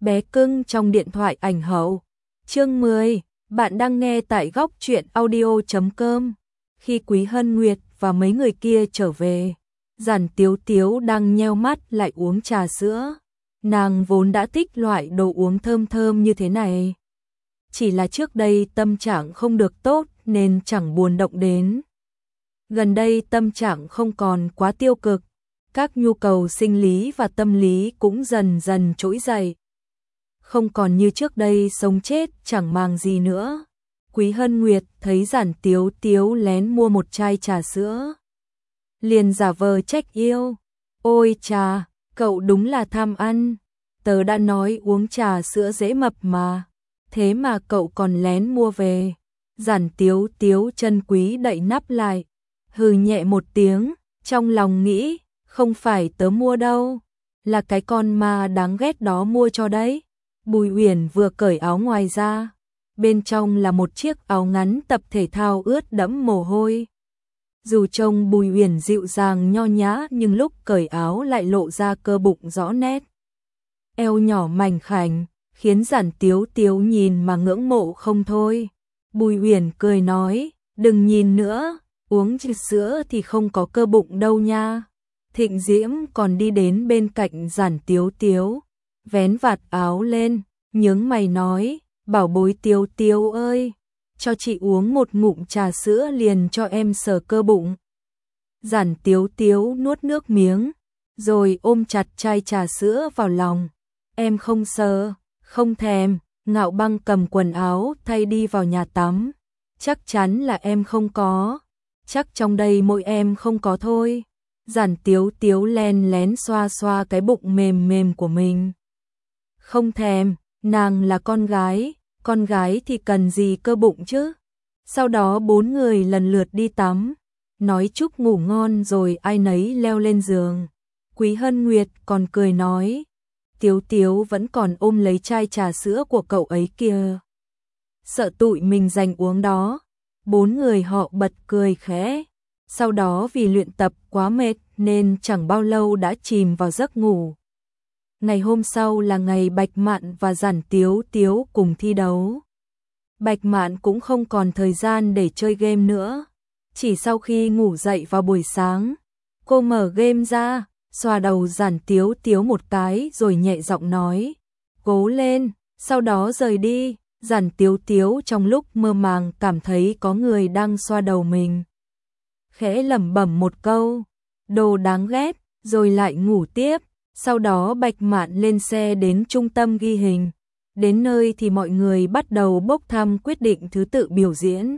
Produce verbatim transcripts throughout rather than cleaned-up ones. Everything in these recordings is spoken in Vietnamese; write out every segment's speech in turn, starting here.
Bé cưng trong điện thoại ảnh hậu. Chương mười, bạn đang nghe tại góc truyện audio chấm com. Khi Quý Hân Nguyệt và mấy người kia trở về, Giản Tiếu Tiếu đang nheo mắt lại uống trà sữa. Nàng vốn đã thích loại đồ uống thơm thơm như thế này. Chỉ là trước đây tâm trạng không được tốt nên chẳng buồn động đến. Gần đây tâm trạng không còn quá tiêu cực, các nhu cầu sinh lý và tâm lý cũng dần dần trỗi dậy. Không còn như trước đây sống chết chẳng màng gì nữa. Quý Hân Nguyệt thấy Giản Tiếu Tiếu lén mua một chai trà sữa, liền giả vờ trách yêu. Ôi chà, cậu đúng là tham ăn. Tớ đã nói uống trà sữa dễ mập mà, thế mà cậu còn lén mua về. Giản Tiếu Tiếu chân quý đậy nắp lại, hừ nhẹ một tiếng, trong lòng nghĩ, không phải tớ mua đâu, là cái con ma đáng ghét đó mua cho đấy. Bùi Uyển vừa cởi áo ngoài ra, bên trong là một chiếc áo ngắn tập thể thao ướt đẫm mồ hôi. Dù trông Bùi Uyển dịu dàng nho nhã nhưng lúc cởi áo lại lộ ra cơ bụng rõ nét. Eo nhỏ mảnh khảnh, khiến Giản Tiếu Tiếu nhìn mà ngưỡng mộ không thôi. Bùi Uyển cười nói, đừng nhìn nữa, uống sữa thì không có cơ bụng đâu nha. Thịnh Diễm còn đi đến bên cạnh Giản Tiếu Tiếu, vén vạt áo lên, nhướng mày nói, bảo bối Tiếu Tiếu ơi, cho chị uống một ngụm trà sữa liền cho em sờ cơ bụng. Giản Tiếu Tiếu nuốt nước miếng, rồi ôm chặt chai trà sữa vào lòng. Em không sờ, không thèm. Ngạo Băng cầm quần áo thay đi vào nhà tắm. Chắc chắn là em không có, chắc trong đây mỗi em không có thôi. Giản Tiếu Tiếu len lén xoa xoa cái bụng mềm mềm của mình. Không thèm, nàng là con gái, con gái thì cần gì cơ bụng chứ. Sau đó bốn người lần lượt đi tắm, nói chúc ngủ ngon rồi ai nấy leo lên giường. Quý Hân Nguyệt còn cười nói, Tiếu Tiếu vẫn còn ôm lấy chai trà sữa của cậu ấy kia, sợ tụi mình giành uống đó. Bốn người họ bật cười khẽ. Sau đó vì luyện tập quá mệt nên chẳng bao lâu đã chìm vào giấc ngủ. Ngày hôm sau là ngày Bạch Mạn và Giản Tiếu Tiếu cùng thi đấu. Bạch Mạn cũng không còn thời gian để chơi game nữa. Chỉ sau khi ngủ dậy vào buổi sáng, cô mở game ra, xoa đầu Giản Tiếu Tiếu một cái rồi nhẹ giọng nói, cố lên, sau đó rời đi. Giản Tiếu Tiếu trong lúc mơ màng cảm thấy có người đang xoa đầu mình, khẽ lẩm bẩm một câu, đồ đáng ghét, rồi lại ngủ tiếp. Sau đó Bạch Mạn lên xe đến trung tâm ghi hình. Đến nơi thì mọi người bắt đầu bốc thăm quyết định thứ tự biểu diễn.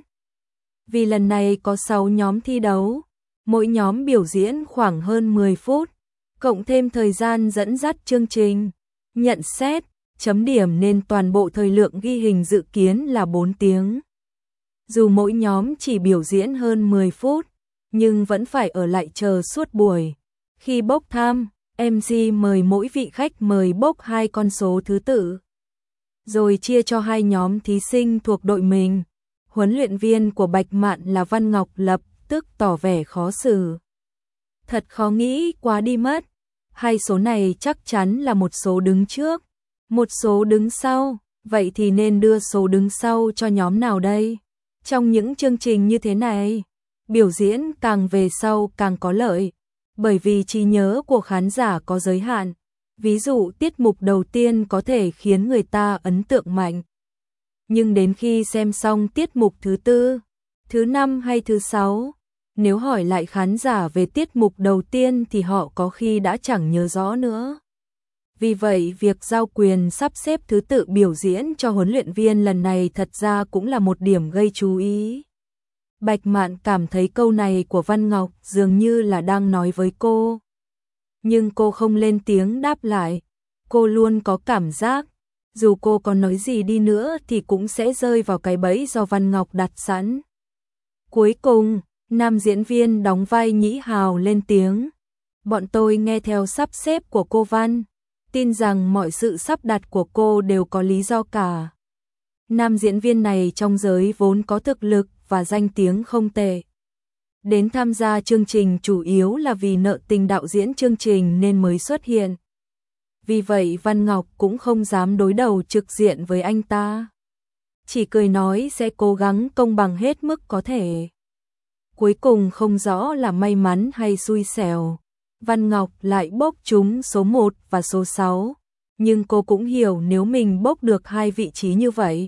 Vì lần này có sáu nhóm thi đấu, mỗi nhóm biểu diễn khoảng hơn mười phút, cộng thêm thời gian dẫn dắt chương trình, nhận xét, chấm điểm nên toàn bộ thời lượng ghi hình dự kiến là bốn tiếng. Dù mỗi nhóm chỉ biểu diễn hơn mười phút, nhưng vẫn phải ở lại chờ suốt buổi. Khi bốc thăm, em xê mời mỗi vị khách mời bốc hai con số thứ tự, rồi chia cho hai nhóm thí sinh thuộc đội mình. Huấn luyện viên của Bạch Mạn là Văn Ngọc lập tức tỏ vẻ khó xử. Thật khó nghĩ quá đi mất. Hai số này chắc chắn là một số đứng trước, một số đứng sau, vậy thì nên đưa số đứng sau cho nhóm nào đây? Trong những chương trình như thế này, biểu diễn càng về sau càng có lợi, bởi vì trí nhớ của khán giả có giới hạn. Ví dụ tiết mục đầu tiên có thể khiến người ta ấn tượng mạnh, nhưng đến khi xem xong tiết mục thứ tư, thứ năm hay thứ sáu, nếu hỏi lại khán giả về tiết mục đầu tiên thì họ có khi đã chẳng nhớ rõ nữa. Vì vậy việc giao quyền sắp xếp thứ tự biểu diễn cho huấn luyện viên lần này thật ra cũng là một điểm gây chú ý. Bạch Mạn cảm thấy câu này của Văn Ngọc dường như là đang nói với cô, nhưng cô không lên tiếng đáp lại. Cô luôn có cảm giác, dù cô có nói gì đi nữa thì cũng sẽ rơi vào cái bẫy do Văn Ngọc đặt sẵn. Cuối cùng, nam diễn viên đóng vai Nhĩ Hào lên tiếng, bọn tôi nghe theo sắp xếp của cô Văn, tin rằng mọi sự sắp đặt của cô đều có lý do cả. Nam diễn viên này trong giới vốn có thực lực và danh tiếng không tệ. Đến tham gia chương trình chủ yếu là vì nợ tình đạo diễn chương trình nên mới xuất hiện. vì vậy Văn Ngọc cũng không dám đối đầu trực diện với anh ta. Chỉ cười nói sẽ cố gắng công bằng hết mức có thể. Cuối cùng không rõ là may mắn hay xui xẻo, Văn Ngọc lại bốc trúng số một và số sáu, nhưng cô cũng hiểu nếu mình bốc được hai vị trí như vậy,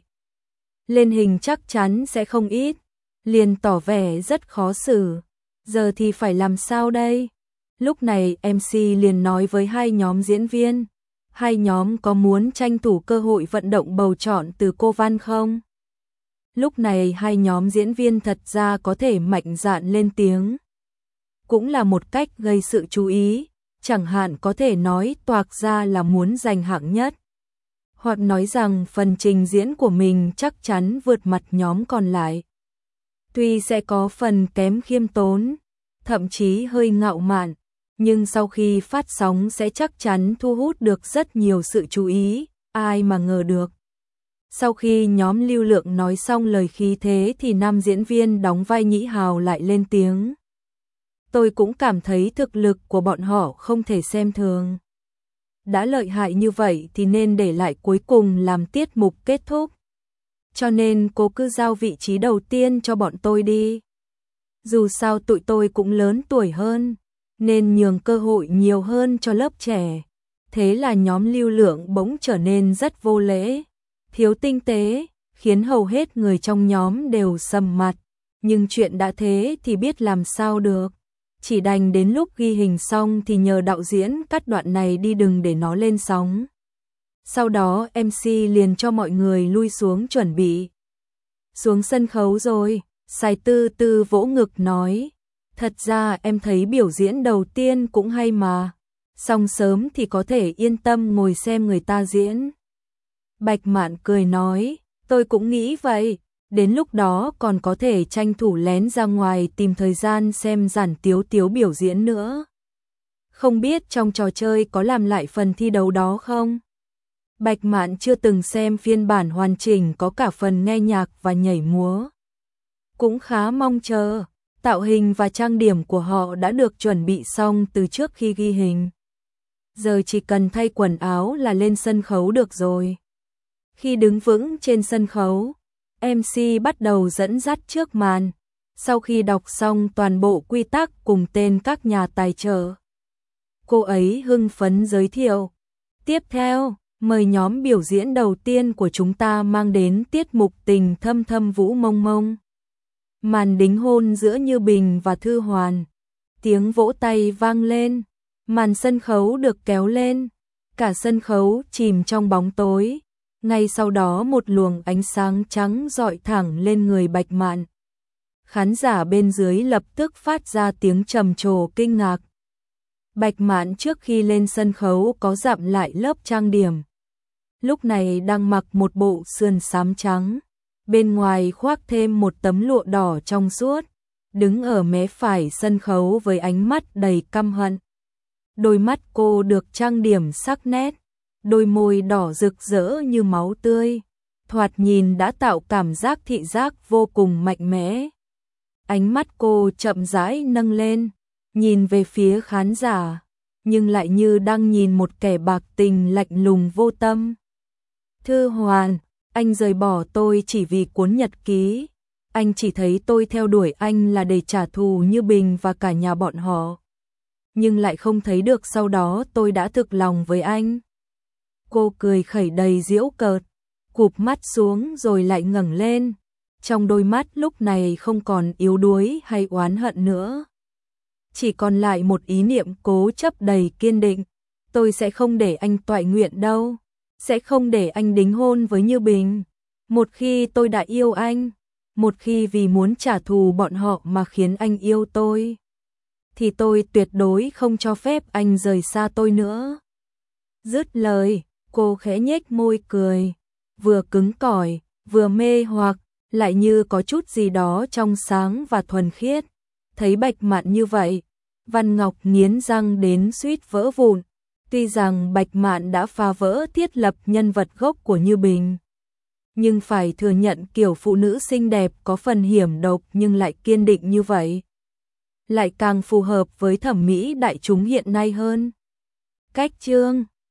lên hình chắc chắn sẽ không ít, liền tỏ vẻ rất khó xử. Giờ thì phải làm sao đây? Lúc này em xê liền nói với hai nhóm diễn viên, hai nhóm có muốn tranh thủ cơ hội vận động bầu chọn từ cô Văn không? Lúc này hai nhóm diễn viên thật ra có thể mạnh dạn lên tiếng. Cũng là một cách gây sự chú ý, chẳng hạn có thể nói toạc ra là muốn giành hạng nhất. Hoặc nói rằng phần trình diễn của mình chắc chắn vượt mặt nhóm còn lại. Tuy sẽ có phần kém khiêm tốn, thậm chí hơi ngạo mạn, nhưng sau khi phát sóng sẽ chắc chắn thu hút được rất nhiều sự chú ý, ai mà ngờ được. Sau khi nhóm Lưu Lượng nói xong lời khí thế thì nam diễn viên đóng vai Nhĩ Hào lại lên tiếng. Tôi cũng cảm thấy thực lực của bọn họ không thể xem thường. Đã lợi hại như vậy thì nên để lại cuối cùng làm tiết mục kết thúc. Cho nên cô cứ giao vị trí đầu tiên cho bọn tôi đi. Dù sao tụi tôi cũng lớn tuổi hơn, nên nhường cơ hội nhiều hơn cho lớp trẻ. Thế là nhóm Lưu Lượng bỗng trở nên rất vô lễ, thiếu tinh tế, khiến hầu hết người trong nhóm đều sầm mặt. Nhưng chuyện đã thế thì biết làm sao được. Chỉ đành đến lúc ghi hình xong thì nhờ đạo diễn cắt đoạn này đi đừng để nó lên sóng. Sau đó em xê liền cho mọi người lui xuống chuẩn bị. Xuống sân khấu rồi, Sài Tư Tư vỗ ngực nói. Thật ra em thấy biểu diễn đầu tiên cũng hay mà. Xong sớm thì có thể yên tâm ngồi xem người ta diễn. Bạch Mạn cười nói, tôi cũng nghĩ vậy. Đến lúc đó còn có thể tranh thủ lén ra ngoài tìm thời gian xem Giản Tiếu Tiếu biểu diễn nữa. Không biết trong trò chơi có làm lại phần thi đấu đó không? Bạch Mạn chưa từng xem phiên bản hoàn chỉnh có cả phần nghe nhạc và nhảy múa. Cũng khá mong chờ, tạo hình và trang điểm của họ đã được chuẩn bị xong từ trước khi ghi hình. Giờ chỉ cần thay quần áo là lên sân khấu được rồi. Khi đứng vững trên sân khấu, em xê bắt đầu dẫn dắt trước màn. Sau khi đọc xong toàn bộ quy tắc cùng tên các nhà tài trợ, cô ấy hưng phấn giới thiệu. Tiếp theo, mời nhóm biểu diễn đầu tiên của chúng ta mang đến tiết mục Tình Thâm Thâm Vũ Mông Mông. Màn đính hôn giữa Như Bình và Thư Hoàn. Tiếng vỗ tay vang lên, màn sân khấu được kéo lên, cả sân khấu chìm trong bóng tối. Ngay sau đó một luồng ánh sáng trắng rọi thẳng lên người Bạch Mạn. Khán giả bên dưới lập tức phát ra tiếng trầm trồ kinh ngạc. Bạch Mạn trước khi lên sân khấu có dặm lại lớp trang điểm. Lúc này đang mặc một bộ sườn xám trắng, bên ngoài khoác thêm một tấm lụa đỏ trong suốt, đứng ở mé phải sân khấu với ánh mắt đầy căm hận. Đôi mắt cô được trang điểm sắc nét, đôi môi đỏ rực rỡ như máu tươi, thoạt nhìn đã tạo cảm giác thị giác vô cùng mạnh mẽ. Ánh mắt cô chậm rãi nâng lên, nhìn về phía khán giả, nhưng lại như đang nhìn một kẻ bạc tình lạnh lùng vô tâm. Thư Hoàn, anh rời bỏ tôi chỉ vì cuốn nhật ký. Anh chỉ thấy tôi theo đuổi anh là để trả thù Như Bình và cả nhà bọn họ. Nhưng lại không thấy được sau đó tôi đã thực lòng với anh. Cô cười khẩy đầy giễu cợt, cụp mắt xuống rồi lại ngẩng lên. Trong đôi mắt lúc này không còn yếu đuối hay oán hận nữa. Chỉ còn lại một ý niệm cố chấp đầy kiên định. Tôi sẽ không để anh toại nguyện đâu. Sẽ không để anh đính hôn với Như Bình. Một khi tôi đã yêu anh, một khi vì muốn trả thù bọn họ mà khiến anh yêu tôi, thì tôi tuyệt đối không cho phép anh rời xa tôi nữa. Dứt lời, cô khẽ nhếch môi cười, vừa cứng cỏi, vừa mê hoặc, lại như có chút gì đó trong sáng và thuần khiết. Thấy Bạch Mạn như vậy, Văn Ngọc nghiến răng đến suýt vỡ vụn. Tuy rằng Bạch Mạn đã phá vỡ thiết lập nhân vật gốc của Như Bình, nhưng phải thừa nhận kiểu phụ nữ xinh đẹp có phần hiểm độc nhưng lại kiên định như vậy, lại càng phù hợp với thẩm mỹ đại chúng hiện nay hơn. Cách chương